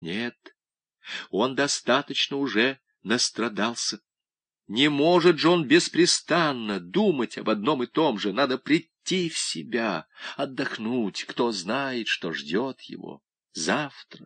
Нет, он достаточно уже настрадался. Не может же он беспрестанно думать об одном и том же. Надо прийти в себя, отдохнуть. Кто знает, что ждет его завтра.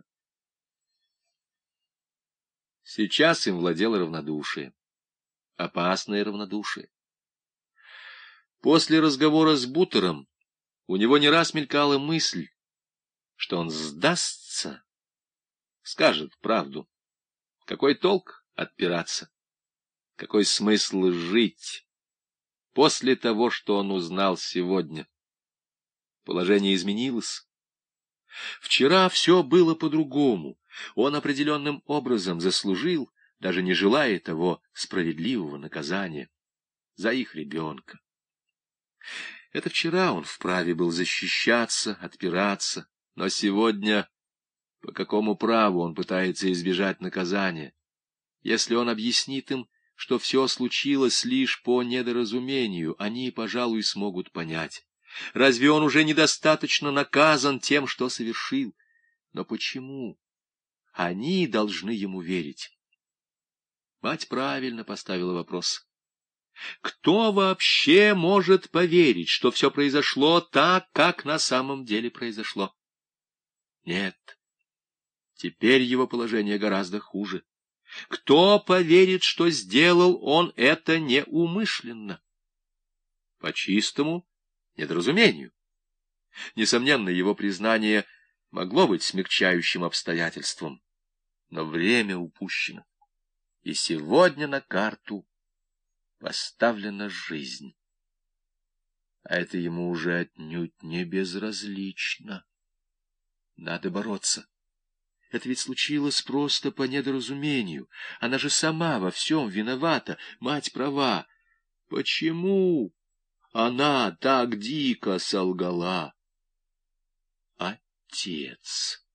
Сейчас им владело равнодушие. Опасное равнодушие. После разговора с Бутером у него не раз мелькала мысль, что он сдастся, скажет правду. Какой толк отпираться? Какой смысл жить после того, что он узнал сегодня? Положение изменилось. Вчера все было по-другому. Он определенным образом заслужил, даже не желая того, справедливого наказания за их ребенка. Это вчера он вправе был защищаться, отпираться, но сегодня по какому праву он пытается избежать наказания? Если он объяснит им, что все случилось лишь по недоразумению, они, пожалуй, смогут понять. Разве он уже недостаточно наказан тем, что совершил? Но почему они должны ему верить? Мать правильно поставила вопрос. Кто вообще может поверить, что все произошло так, как на самом деле произошло? Нет, теперь его положение гораздо хуже. Кто поверит, что сделал он это неумышленно? По чистому недоразумению. Несомненно, его признание могло быть смягчающим обстоятельством, но время упущено, и сегодня на карту поставлена жизнь. А это ему уже отнюдь не безразлично. Надо бороться. Это ведь случилось просто по недоразумению. Она же сама во всем виновата. Мать права. Почему она так дико солгала? Отец.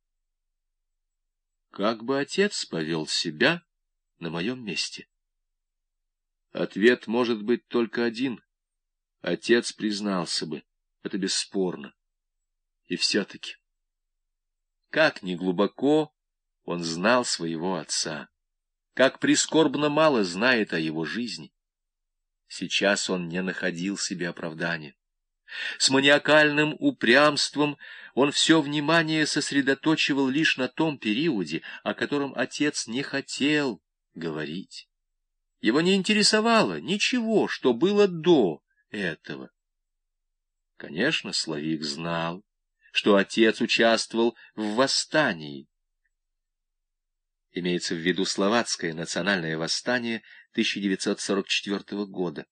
Как бы отец повел себя на моем месте? Ответ может быть только один. Отец признался бы. Это бесспорно. И все-таки, как ни глубоко он знал своего отца, как прискорбно мало знает о его жизни, сейчас он не находил себе оправдания. С маниакальным упрямством он все внимание сосредоточивал лишь на том периоде, о котором отец не хотел говорить. Его не интересовало ничего, что было до этого. Конечно, Славик знал, что отец участвовал в восстании. Имеется в виду Словацкое национальное восстание 1944 года.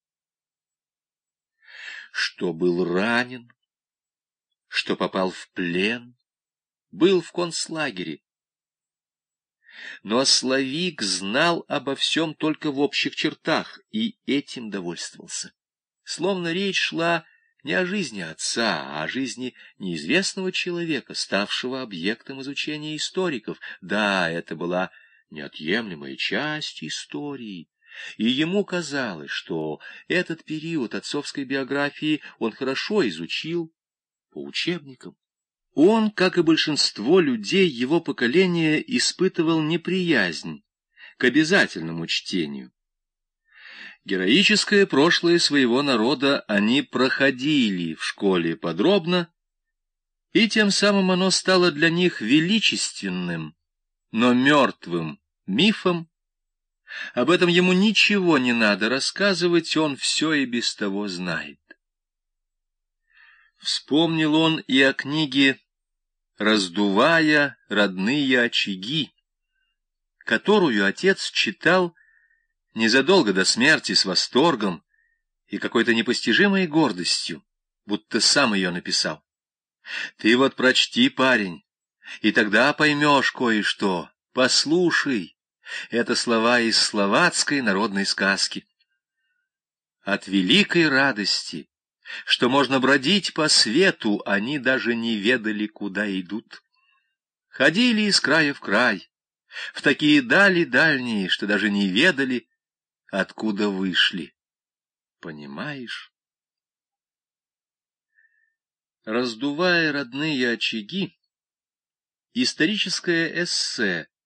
Что был ранен, что попал в плен, был в концлагере. Но Славик знал обо всем только в общих чертах и этим довольствовался. Словно речь шла не о жизни отца, а о жизни неизвестного человека, ставшего объектом изучения историков. Да, это была неотъемлемая часть истории, и ему казалось, что этот период отцовской биографии он хорошо изучил по учебникам. Он, как и большинство людей его поколения, испытывал неприязнь к обязательному чтению. Героическое прошлое своего народа они проходили в школе подробно, и тем самым оно стало для них величественным, но мертвым мифом. Об этом ему ничего не надо рассказывать, он все и без того знает. Вспомнил он и о книге «Раздувая родные очаги», которую отец читал незадолго до смерти с восторгом и какой-то непостижимой гордостью, будто сам ее написал. Ты вот прочти, парень, и тогда поймешь кое-что. Послушай, это слова из словацкой народной сказки. От великой радости, что можно бродить по свету, они даже не ведали, куда идут. Ходили из края в край, в такие дали дальние, что даже не ведали, откуда вышли. Понимаешь? Раздувая родные очаги, Историческое эссе